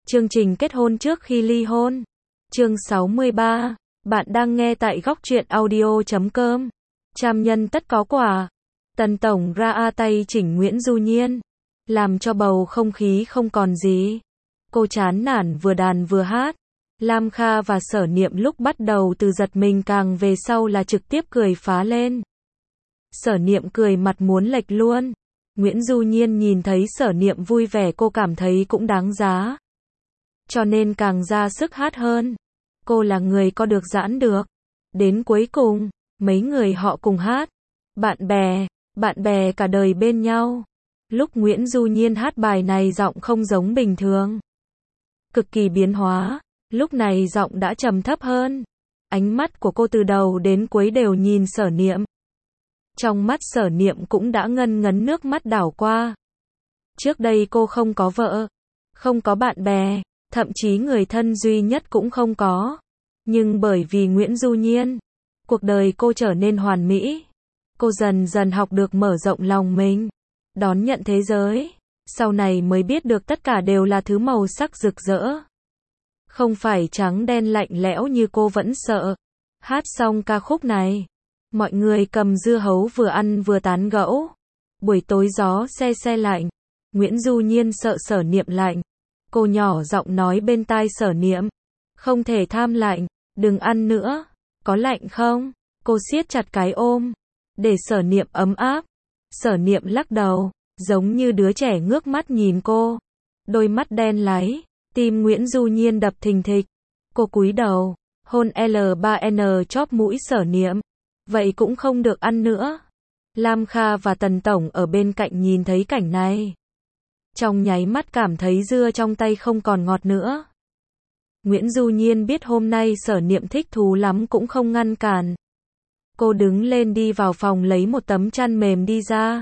Chương trình kết hôn trước khi ly hôn. Chương 63. Bạn đang nghe tại góc truyện audio.com. Trăm nhân tất có quả. Tần tổng ra tay chỉnh Nguyễn Du Nhiên, làm cho bầu không khí không còn gì. Cô chán nản vừa đàn vừa hát. Lam Kha và Sở Niệm lúc bắt đầu từ giật mình, càng về sau là trực tiếp cười phá lên. Sở Niệm cười mặt muốn lệch luôn. Nguyễn Du Nhiên nhìn thấy Sở Niệm vui vẻ, cô cảm thấy cũng đáng giá, cho nên càng ra sức hát hơn. Cô là người có được giãn được. Đến cuối cùng, mấy người họ cùng hát. Bạn bè cả đời bên nhau. Lúc Nguyễn Du Nhiên hát bài này giọng không giống bình thường, cực kỳ biến hóa. Lúc này giọng đã trầm thấp hơn. Ánh mắt của cô từ đầu đến cuối đều nhìn Sở Niệm. Trong mắt Sở Niệm cũng đã ngân ngấn nước mắt đảo qua. Trước đây cô không có vợ, không có bạn bè, thậm chí người thân duy nhất cũng không có. Nhưng bởi vì Nguyễn Du Nhiên, cuộc đời cô trở nên hoàn mỹ. Cô dần dần học được mở rộng lòng mình, đón nhận thế giới. Sau này mới biết được tất cả đều là thứ màu sắc rực rỡ, không phải trắng đen lạnh lẽo như cô vẫn sợ. Hát xong ca khúc này, mọi người cầm dưa hấu vừa ăn vừa tán gẫu. Buổi tối gió se lạnh, Nguyễn Du Nhiên sợ Sở Niệm lạnh. Cô nhỏ giọng nói bên tai Sở Niệm, không thể tham lạnh, đừng ăn nữa, có lạnh không? Cô siết chặt cái ôm, để Sở Niệm ấm áp. Sở Niệm lắc đầu, giống như đứa trẻ ngước mắt nhìn cô. Đôi mắt đen láy, tim Nguyễn Du Nhiên đập thình thịch. Cô cúi đầu, hôn L3N chóp mũi Sở Niệm. Vậy cũng không được ăn nữa. Lam Kha và Tần tổng ở bên cạnh nhìn thấy cảnh này, trong nháy mắt cảm thấy dưa trong tay không còn ngọt nữa. Nguyễn Du Nhiên biết hôm nay Sở Niệm thích thú lắm cũng không ngăn cản. Cô đứng lên đi vào phòng lấy một tấm chăn mềm đi ra,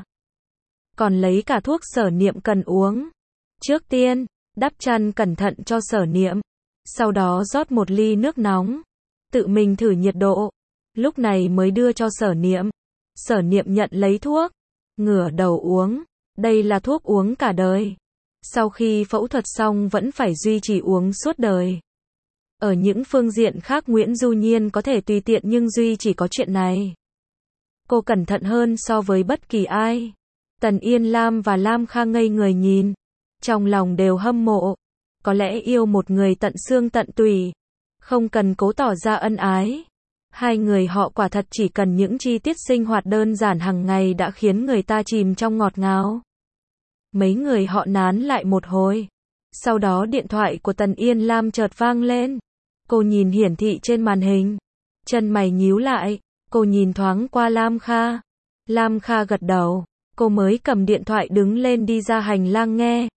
còn lấy cả thuốc Sở Niệm cần uống. Trước tiên, đắp chăn cẩn thận cho Sở Niệm, sau đó rót một ly nước nóng, tự mình thử nhiệt độ, lúc này mới đưa cho Sở Niệm. Sở Niệm nhận lấy thuốc, ngửa đầu uống. Đây là thuốc uống cả đời. Sau khi phẫu thuật xong vẫn phải duy trì uống suốt đời. Ở những phương diện khác Nguyễn Du Nhiên có thể tùy tiện, nhưng duy chỉ có chuyện này, cô cẩn thận hơn so với bất kỳ ai. Tần Yên Lam và Lam Kha ngây người nhìn, trong lòng đều hâm mộ. Có lẽ yêu một người tận xương tận tủy, không cần cố tỏ ra ân ái. Hai người họ quả thật chỉ cần những chi tiết sinh hoạt đơn giản hàng ngày đã khiến người ta chìm trong ngọt ngào. Mấy người họ nán lại một hồi. Sau đó điện thoại của Tần Yên Lam chợt vang lên. Cô nhìn hiển thị trên màn hình, chân mày nhíu lại. Cô nhìn thoáng qua Lam Kha. Lam Kha gật đầu. Cô mới cầm điện thoại đứng lên đi ra hành lang nghe.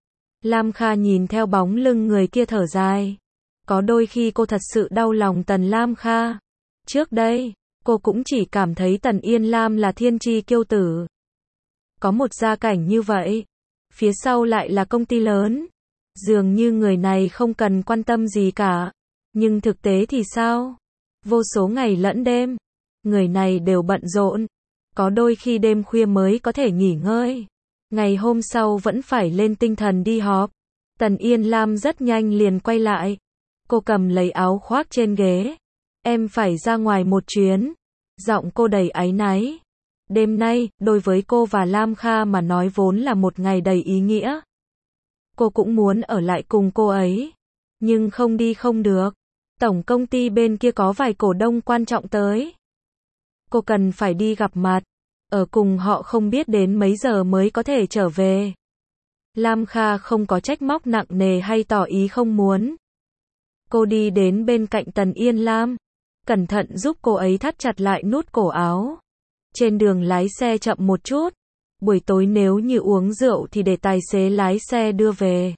Lam Kha nhìn theo bóng lưng người kia thở dài. Có đôi khi cô thật sự đau lòng Tần Lam Kha. Trước đây, cô cũng chỉ cảm thấy Tần Yên Lam là thiên chi kiêu tử. Có một gia cảnh như vậy, phía sau lại là công ty lớn. Dường như người này không cần quan tâm gì cả. Nhưng thực tế thì sao? Vô số ngày lẫn đêm, người này đều bận rộn. Có đôi khi đêm khuya mới có thể nghỉ ngơi. Ngày hôm sau vẫn phải lên tinh thần đi họp. Tần Yên Lam rất nhanh liền quay lại. Cô cầm lấy áo khoác trên ghế. Em phải ra ngoài một chuyến. Giọng cô đầy áy náy. Đêm nay, đối với cô và Lam Kha mà nói vốn là một ngày đầy ý nghĩa. Cô cũng muốn ở lại cùng cô ấy. Nhưng không đi không được. Tổng công ty bên kia có vài cổ đông quan trọng tới. Cô cần phải đi gặp mặt. Ở cùng họ không biết đến mấy giờ mới có thể trở về. Lam Kha không có trách móc nặng nề hay tỏ ý không muốn. Cô đi đến bên cạnh Tần Yên Lam, cẩn thận giúp cô ấy thắt chặt lại nút cổ áo. Trên đường lái xe chậm một chút. Buổi tối nếu như uống rượu thì để tài xế lái xe đưa về.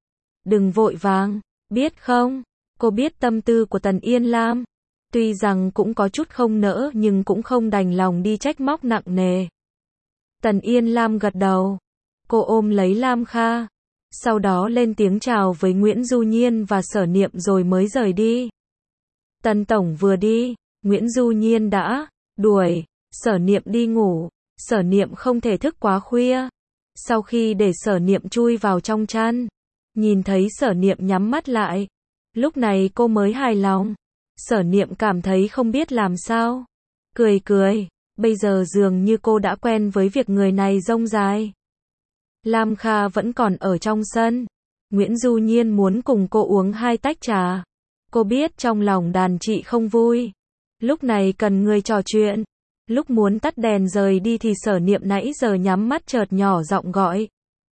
Đừng vội vàng, biết không? Cô biết tâm tư của Tần Yên Lam. Tuy rằng cũng có chút không nỡ nhưng cũng không đành lòng đi trách móc nặng nề. Tần Yên Lam gật đầu. Cô ôm lấy Lam Kha. Sau đó lên tiếng chào với Nguyễn Du Nhiên và Sở Niệm rồi mới rời đi. Tần tổng vừa đi, Nguyễn Du Nhiên đã đuổi Sở Niệm đi ngủ. Sở Niệm không thể thức quá khuya. Sau khi để Sở Niệm chui vào trong chăn, Nhìn thấy Sở Niệm nhắm mắt lại. Lúc này cô mới hài lòng. Sở Niệm cảm thấy không biết làm sao. Cười cười. Bây giờ dường như cô đã quen với việc người này rông dài. Lam Kha vẫn còn ở trong sân. Nguyễn Du Nhiên muốn cùng cô uống 2 tách trà. Cô biết trong lòng đàn chị không vui. Lúc này cần người trò chuyện. Lúc muốn tắt đèn rời đi thì Sở Niệm nãy giờ nhắm mắt chợt nhỏ giọng gọi.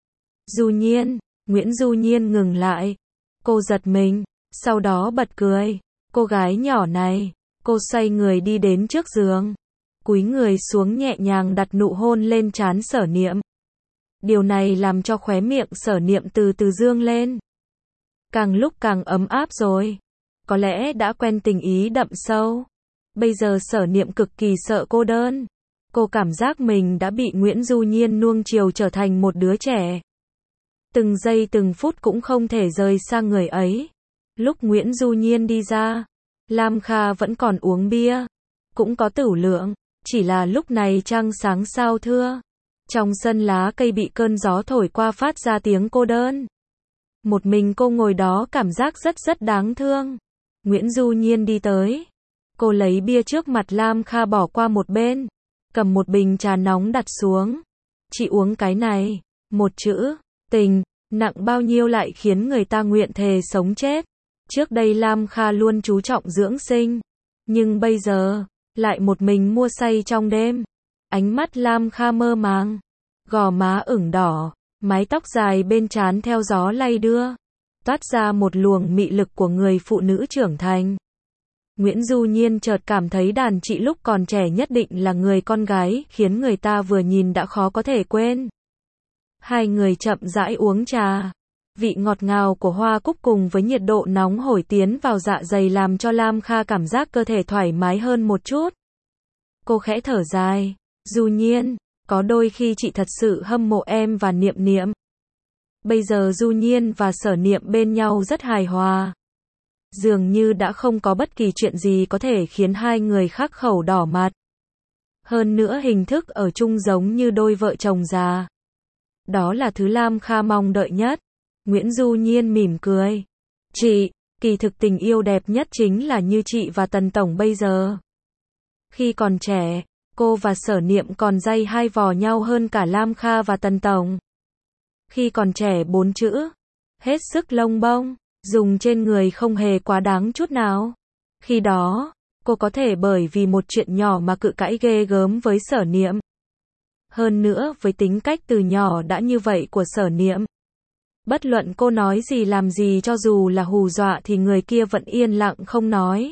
Du Nhiên. Nguyễn Du Nhiên ngừng lại. Cô giật mình. Sau đó bật cười. Cô gái nhỏ này. Cô xoay người đi đến trước giường. Cúi người xuống nhẹ nhàng đặt nụ hôn lên trán Sở Niệm. Điều này làm cho khóe miệng Sở Niệm từ từ dương lên. Càng lúc càng ấm áp rồi. Có lẽ đã quen tình ý đậm sâu. Bây giờ Sở Niệm cực kỳ sợ cô đơn. Cô cảm giác mình đã bị Nguyễn Du Nhiên nuông chiều trở thành một đứa trẻ. Từng giây từng phút cũng không thể rời xa người ấy. Lúc Nguyễn Du Nhiên đi ra, Lam Kha vẫn còn uống bia. Cũng có tửu lượng. Chỉ là lúc này trăng sáng sao thưa. Trong sân lá cây bị cơn gió thổi qua phát ra tiếng cô đơn. Một mình cô ngồi đó cảm giác rất đáng thương. Nguyễn Du Nhiên đi tới. Cô lấy bia trước mặt Lam Kha bỏ qua một bên. Cầm một bình trà nóng đặt xuống. Chị uống cái này. Một chữ, tình, nặng bao nhiêu lại khiến người ta nguyện thề sống chết. Trước đây Lam Kha luôn chú trọng dưỡng sinh. Nhưng bây giờ, lại một mình mua say trong đêm. Ánh mắt Lam Kha mơ màng. Gò má ửng đỏ. Mái tóc dài bên trán theo gió lay đưa. Toát ra một luồng mị lực của người phụ nữ trưởng thành. Nguyễn Du Nhiên chợt cảm thấy đàn chị lúc còn trẻ nhất định là người con gái, khiến người ta vừa nhìn đã khó có thể quên. Hai người chậm rãi uống trà. Vị ngọt ngào của hoa cúc cùng với nhiệt độ nóng hổi tiến vào dạ dày làm cho Lam Kha cảm giác cơ thể thoải mái hơn một chút. Cô khẽ thở dài. Du Nhiên, có đôi khi chị thật sự hâm mộ em và Niệm Niệm. Bây giờ Du Nhiên và Sở Niệm bên nhau rất hài hòa. Dường như đã không có bất kỳ chuyện gì có thể khiến hai người khắc khẩu đỏ mặt. Hơn nữa hình thức ở chung giống như đôi vợ chồng già. Đó là thứ Lam Kha mong đợi nhất. Nguyễn Du Nhiên mỉm cười. Chị, kỳ thực tình yêu đẹp nhất chính là như chị và Tần Tổng bây giờ. Khi còn trẻ, cô và Sở Niệm còn day hai vò nhau hơn cả Lam Kha và Tần Tổng. Khi còn trẻ 4 chữ. Hết sức lông bông. Dùng trên người không hề quá đáng chút nào. Khi đó, cô có thể bởi vì một chuyện nhỏ mà cự cãi ghê gớm với Sở Niệm. Hơn nữa với tính cách từ nhỏ đã như vậy của Sở Niệm. Bất luận cô nói gì làm gì cho dù là hù dọa thì người kia vẫn yên lặng không nói.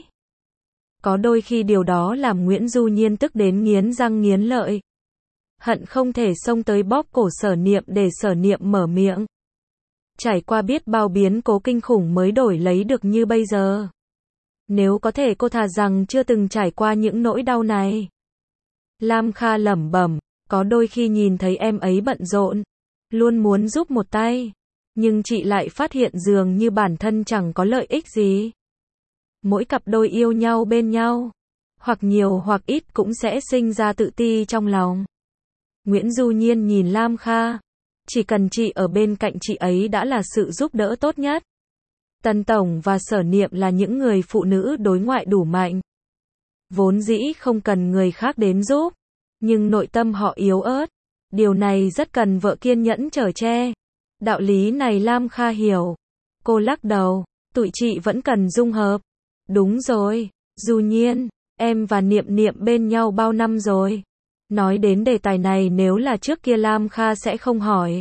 Có đôi khi điều đó làm Nguyễn Du Nhiên tức đến nghiến răng nghiến lợi. Hận không thể xông tới bóp cổ Sở Niệm để Sở Niệm mở miệng. Trải qua biết bao biến cố kinh khủng mới đổi lấy được như bây giờ. Nếu có thể cô thà rằng chưa từng trải qua những nỗi đau này. Lam Kha lẩm bẩm, có đôi khi nhìn thấy em ấy bận rộn, luôn muốn giúp một tay. Nhưng chị lại phát hiện dường như bản thân chẳng có lợi ích gì. Mỗi cặp đôi yêu nhau bên nhau, hoặc nhiều hoặc ít cũng sẽ sinh ra tự ti trong lòng. Nguyễn Du Nhiên nhìn Lam Kha. Chỉ cần chị ở bên cạnh chị ấy đã là sự giúp đỡ tốt nhất. Tần Tổng và Sở Niệm là những người phụ nữ đối ngoại đủ mạnh. Vốn dĩ không cần người khác đến giúp. Nhưng nội tâm họ yếu ớt. Điều này rất cần vợ kiên nhẫn chở che. Đạo lý này Lam Kha hiểu. Cô lắc đầu. Tụi chị vẫn cần dung hợp. Đúng rồi. Du Nhiên, em và Niệm Niệm bên nhau bao năm rồi? Nói đến đề tài này nếu là trước kia Lam Kha sẽ không hỏi.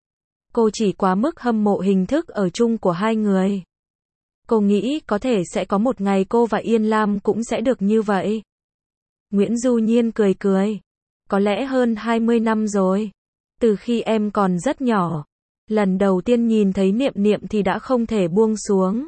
Cô chỉ quá mức hâm mộ hình thức ở chung của hai người. Cô nghĩ có thể sẽ có một ngày cô và Yên Lam cũng sẽ được như vậy. Nguyễn Du Nhiên cười cười. Có lẽ hơn 20 năm rồi. Từ khi em còn rất nhỏ. Lần đầu tiên nhìn thấy Niệm Niệm thì đã không thể buông xuống.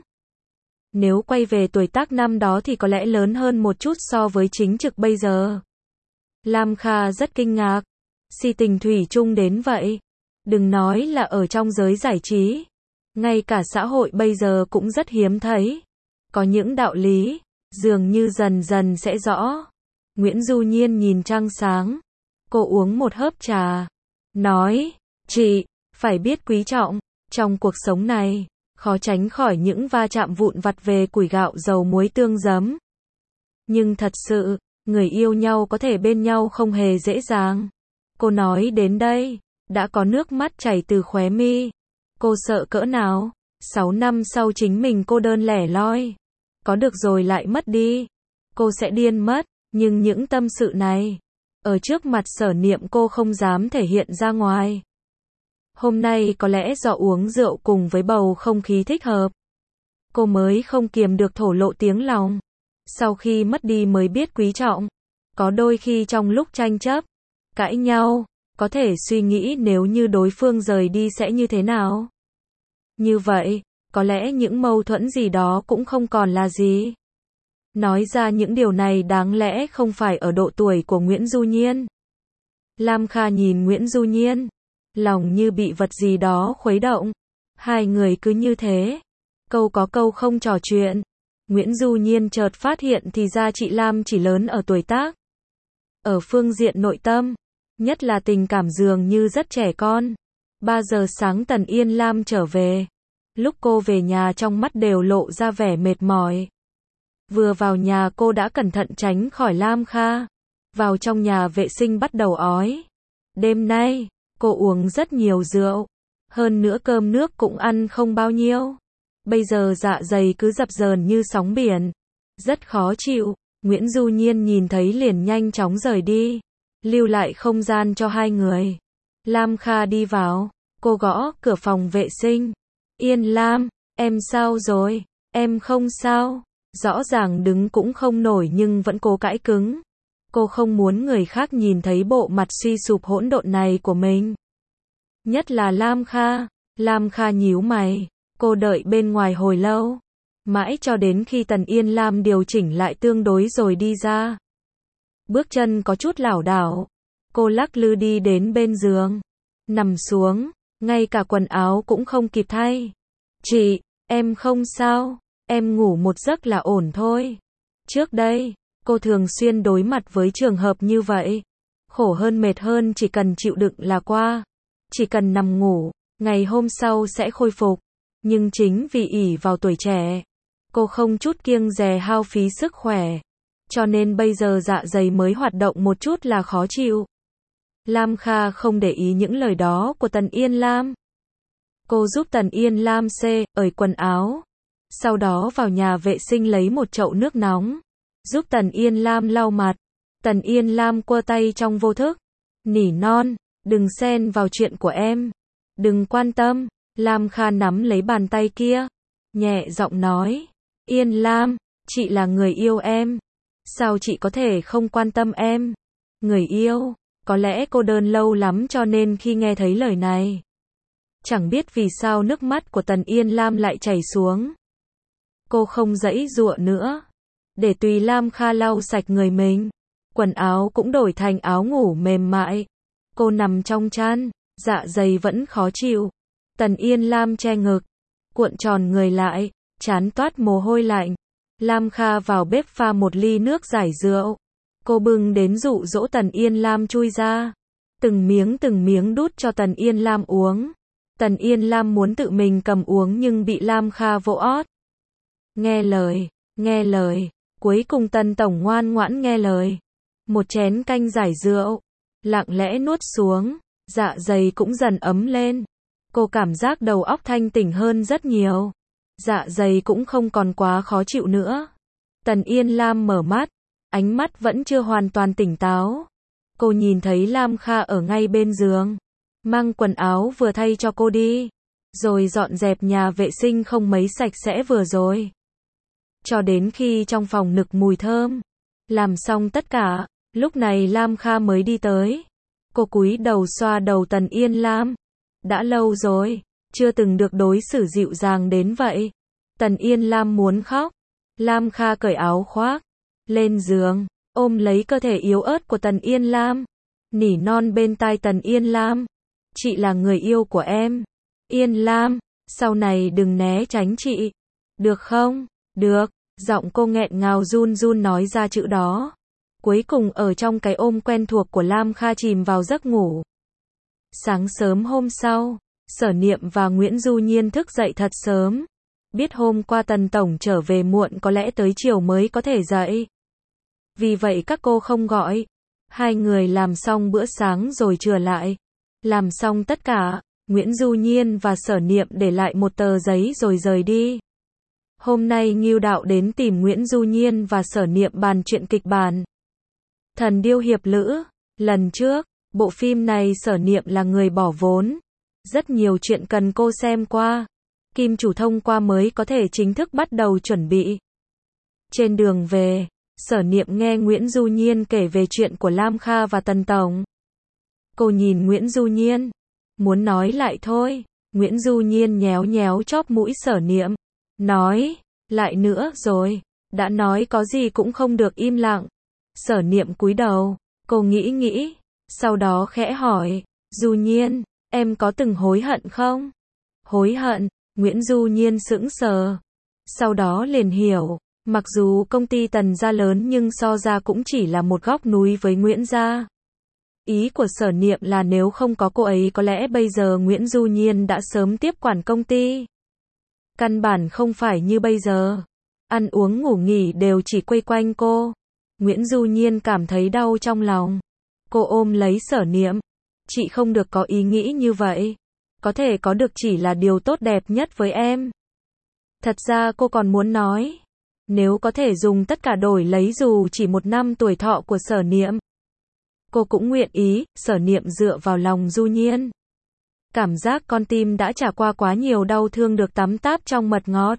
Nếu quay về tuổi tác năm đó thì có lẽ lớn hơn một chút so với chính trực bây giờ. Lam Kha rất kinh ngạc. Si tình thủy chung đến vậy. Đừng nói là ở trong giới giải trí. Ngay cả xã hội bây giờ cũng rất hiếm thấy. Có những đạo lý, dường như dần dần sẽ rõ. Nguyễn Du Nhiên nhìn trăng sáng. Cô uống một hớp trà. Nói, chị, phải biết quý trọng. Trong cuộc sống này, khó tránh khỏi những va chạm vụn vặt về củi gạo dầu muối tương giấm. Nhưng thật sự, người yêu nhau có thể bên nhau không hề dễ dàng. Cô nói đến đây, đã có nước mắt chảy từ khóe mi. Cô sợ cỡ nào? 6 năm sau chính mình cô đơn lẻ loi. Có được rồi lại mất đi. Cô sẽ điên mất, nhưng những tâm sự này, ở trước mặt Sở Niệm cô không dám thể hiện ra ngoài. Hôm nay có lẽ do uống rượu cùng với bầu không khí thích hợp, cô mới không kiềm được thổ lộ tiếng lòng. Sau khi mất đi mới biết quý trọng. Có đôi khi trong lúc tranh chấp, cãi nhau, có thể suy nghĩ nếu như đối phương rời đi sẽ như thế nào. Như vậy, có lẽ những mâu thuẫn gì đó cũng không còn là gì. Nói ra những điều này đáng lẽ không phải ở độ tuổi của Nguyễn Du Nhiên. Lam Kha nhìn Nguyễn Du Nhiên, lòng như bị vật gì đó khuấy động. Hai người cứ như thế, câu có câu không trò chuyện. Nguyễn Du Nhiên chợt phát hiện thì ra chị Lam chỉ lớn ở tuổi tác. Ở phương diện nội tâm, nhất là tình cảm dường như rất trẻ con. 3 giờ sáng Tần Yên Lam trở về. Lúc cô về nhà trong mắt đều lộ ra vẻ mệt mỏi. Vừa vào nhà cô đã cẩn thận tránh khỏi Lam Kha. Vào trong nhà vệ sinh bắt đầu ói. Đêm nay, cô uống rất nhiều rượu. Hơn nữa cơm nước cũng ăn không bao nhiêu. Bây giờ dạ dày cứ dập dờn như sóng biển. Rất khó chịu. Nguyễn Du Nhiên nhìn thấy liền nhanh chóng rời đi. Lưu lại không gian cho hai người. Lam Kha đi vào. Cô gõ cửa phòng vệ sinh. Yên Lam, em sao rồi? Em không sao. Rõ ràng đứng cũng không nổi nhưng vẫn cố cãi cứng. Cô không muốn người khác nhìn thấy bộ mặt suy sụp hỗn độn này của mình. Nhất là Lam Kha. Lam Kha nhíu mày. Cô đợi bên ngoài hồi lâu. Mãi cho đến khi Tần Yên Lam điều chỉnh lại tương đối rồi đi ra. Bước chân có chút lảo đảo. Cô lắc lư đi đến bên giường. Nằm xuống. Ngay cả quần áo cũng không kịp thay. Chị, em không sao. Em ngủ một giấc là ổn thôi. Trước đây, cô thường xuyên đối mặt với trường hợp như vậy. Khổ hơn mệt hơn chỉ cần chịu đựng là qua. Chỉ cần nằm ngủ, ngày hôm sau sẽ khôi phục. Nhưng chính vì ỷ vào tuổi trẻ, cô không chút kiêng dè hao phí sức khỏe. Cho nên bây giờ dạ dày mới hoạt động một chút là khó chịu. Lam Kha không để ý những lời đó của Tần Yên Lam. Cô giúp Tần Yên Lam ởi quần áo. Sau đó vào nhà vệ sinh lấy một chậu nước nóng. Giúp Tần Yên Lam lau mặt. Tần Yên Lam quơ tay trong vô thức. Nỉ non, đừng xen vào chuyện của em. Đừng quan tâm. Lam Kha nắm lấy bàn tay kia. Nhẹ giọng nói. Yên Lam, chị là người yêu em. Sao chị có thể không quan tâm em? Người yêu, có lẽ cô đơn lâu lắm cho nên khi nghe thấy lời này. Chẳng biết vì sao nước mắt của Tần Yên Lam lại chảy xuống. Cô không giãy giụa nữa. Để tùy Lam Kha lau sạch người mình. Quần áo cũng đổi thành áo ngủ mềm mại. Cô nằm trong chăn, dạ dày vẫn khó chịu. Tần Yên Lam che ngực, cuộn tròn người lại, trán toát mồ hôi lạnh. Lam Kha vào bếp pha một ly nước giải rượu. Cô bưng đến dụ dỗ Tần Yên Lam chui ra. Từng miếng đút cho Tần Yên Lam uống. Tần Yên Lam muốn tự mình cầm uống nhưng bị Lam Kha vỗ ót. Nghe lời. Cuối cùng Tần tổng ngoan ngoãn nghe lời. Một chén canh giải rượu, lặng lẽ nuốt xuống, dạ dày cũng dần ấm lên. Cô cảm giác đầu óc thanh tỉnh hơn rất nhiều. Dạ dày cũng không còn quá khó chịu nữa. Tần Yên Lam mở mắt, ánh mắt vẫn chưa hoàn toàn tỉnh táo. Cô nhìn thấy Lam Kha ở ngay bên giường, mang quần áo vừa thay cho cô đi, rồi dọn dẹp nhà vệ sinh không mấy sạch sẽ vừa rồi. Cho đến khi trong phòng nực mùi thơm, làm xong tất cả, lúc này Lam Kha mới đi tới. Cô cúi đầu xoa đầu Tần Yên Lam. Đã lâu rồi, chưa từng được đối xử dịu dàng đến vậy. Tần Yên Lam muốn khóc. Lam Kha cởi áo khoác, lên giường, ôm lấy cơ thể yếu ớt của Tần Yên Lam. Nỉ non bên tai Tần Yên Lam. Chị là người yêu của em. Yên Lam, sau này đừng né tránh chị. Được không? Được. Giọng cô nghẹn ngào run run nói ra chữ đó. Cuối cùng ở trong cái ôm quen thuộc của Lam Kha chìm vào giấc ngủ. Sáng sớm hôm sau, Sở Niệm và Nguyễn Du Nhiên thức dậy thật sớm. Biết hôm qua Tần Tổng trở về muộn có lẽ tới chiều mới có thể dậy. Vì vậy các cô không gọi. Hai người làm xong bữa sáng rồi trở lại. Làm xong tất cả, Nguyễn Du Nhiên và Sở Niệm để lại một tờ giấy rồi rời đi. Hôm nay Ngưu Đạo đến tìm Nguyễn Du Nhiên và Sở Niệm bàn chuyện kịch bản Thần Điêu Hiệp Lữ. Lần trước, bộ phim này Sở Niệm là người bỏ vốn. Rất nhiều chuyện cần cô xem qua. Kim chủ thông qua mới có thể chính thức bắt đầu chuẩn bị. Trên đường về, Sở Niệm nghe Nguyễn Du Nhiên kể về chuyện của Lam Kha và Tần Tổng. Cô nhìn Nguyễn Du Nhiên, muốn nói lại thôi. Nguyễn Du Nhiên nhéo nhéo chóp mũi Sở Niệm, nói, lại nữa rồi, đã nói có gì cũng không được im lặng. Sở Niệm cúi đầu, cô nghĩ, sau đó khẽ hỏi, Du Nhiên, em có từng hối hận không? Hối hận? Nguyễn Du Nhiên sững sờ. Sau đó liền hiểu, mặc dù công ty Tần gia lớn nhưng so ra cũng chỉ là một góc núi với Nguyễn gia. Ý của Sở Niệm là nếu không có cô ấy có lẽ bây giờ Nguyễn Du Nhiên đã sớm tiếp quản công ty. Căn bản không phải như bây giờ. Ăn uống ngủ nghỉ đều chỉ quây quanh cô. Nguyễn Du Nhiên cảm thấy đau trong lòng. Cô ôm lấy Sở Niệm. Chị không được có ý nghĩ như vậy. Có thể có được chỉ là điều tốt đẹp nhất với em. Thật ra cô còn muốn nói. Nếu có thể dùng tất cả đổi lấy dù chỉ 1 năm tuổi thọ của Sở Niệm. Cô cũng nguyện ý. Sở Niệm dựa vào lòng Du Nhiên. Cảm giác con tim đã trải qua quá nhiều đau thương được tắm táp trong mật ngọt.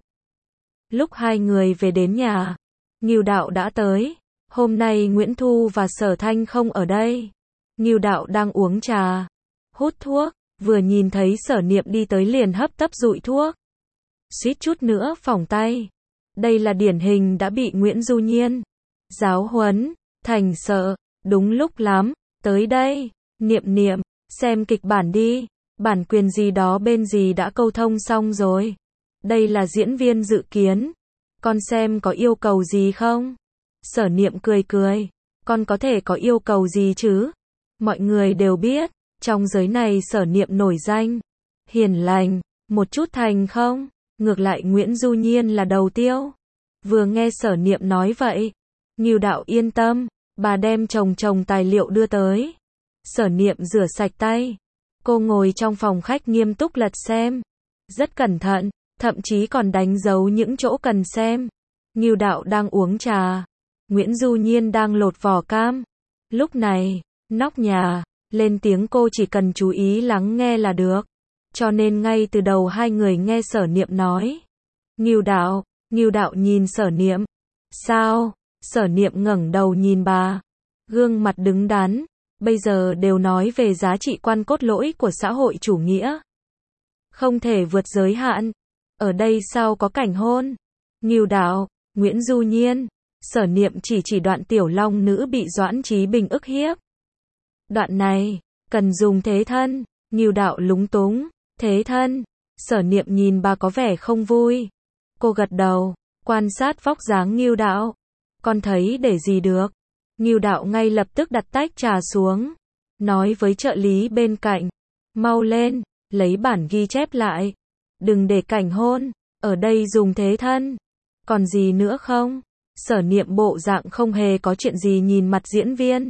Lúc hai người về đến nhà, Ngưu Đạo đã tới. Hôm nay Nguyễn Thu và Sở Thanh không ở đây. Ngưu Đạo đang uống trà, hút thuốc, vừa nhìn thấy Sở Niệm đi tới liền hấp tấp dụi thuốc. Suýt chút nữa phỏng tay. Đây là điển hình đã bị Nguyễn Du Nhiên giáo huấn, thành sợ. Đúng lúc lắm, tới đây, Niệm, xem kịch bản đi. Bản quyền gì đó bên gì đã câu thông xong rồi. Đây là diễn viên dự kiến. Con xem có yêu cầu gì không? Sở Niệm cười. Con có thể có yêu cầu gì chứ? Mọi người đều biết, trong giới này Sở Niệm nổi danh. Hiền lành, một chút thành không? Ngược lại Nguyễn Du Nhiên là đầu tiêu. Vừa nghe Sở Niệm nói vậy, Ngưu Đạo yên tâm, bà đem chồng tài liệu đưa tới. Sở Niệm rửa sạch tay. Cô ngồi trong phòng khách nghiêm túc lật xem. Rất cẩn thận, thậm chí còn đánh dấu những chỗ cần xem. Ngưu Đạo đang uống trà. Nguyễn Du Nhiên đang lột vỏ cam. Lúc này, nóc nhà, lên tiếng cô chỉ cần chú ý lắng nghe là được. Cho nên ngay từ đầu hai người nghe Sở Niệm nói. Ngưu Đạo nhìn Sở Niệm. Sao? Sở Niệm ngẩng đầu nhìn bà. Gương mặt đứng đắn. Bây giờ đều nói về giá trị quan cốt lõi của xã hội chủ nghĩa. Không thể vượt giới hạn. Ở đây sao có cảnh hôn? Ngưu Đạo, Nguyễn Du Nhiên, Sở Niệm chỉ đoạn Tiểu Long nữ bị Doãn Chí Bình ức hiếp. Đoạn này, cần dùng thế thân. Ngưu Đạo lúng túng. Thế thân? Sở Niệm nhìn bà có vẻ không vui. Cô gật đầu, quan sát vóc dáng Ngưu Đạo. Con thấy để gì được. Ngưu Đạo ngay lập tức đặt tách trà xuống. Nói với trợ lý bên cạnh. Mau lên, lấy bản ghi chép lại. Đừng để cảnh hôn, ở đây dùng thế thân. Còn gì nữa không? Sở Niệm bộ dạng không hề có chuyện gì nhìn mặt diễn viên.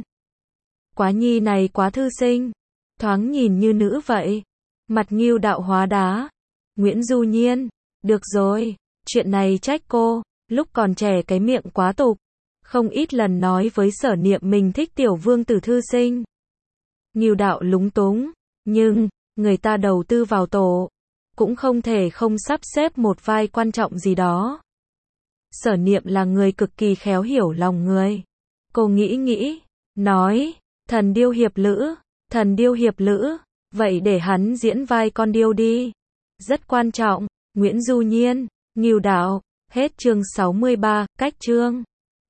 Quá nhi này quá thư sinh. Thoáng nhìn như nữ vậy. Mặt Ngưu Đạo hóa đá. Nguyễn Du Nhiên. Được rồi, chuyện này trách cô. Lúc còn trẻ cái miệng quá tục. Không ít lần nói với Sở Niệm mình thích tiểu vương tử thư sinh. Ngưu Đạo lúng túng. Nhưng, người ta đầu tư vào tổ. Cũng không thể không sắp xếp một vai quan trọng gì đó. Sở Niệm là người cực kỳ khéo hiểu lòng người. Cô nghĩ, nói, thần điêu hiệp lữ, vậy để hắn diễn vai con điêu đi. Rất quan trọng, Nguyễn Du Nhiên, Ngưu Đạo, hết chương 63, cách chương.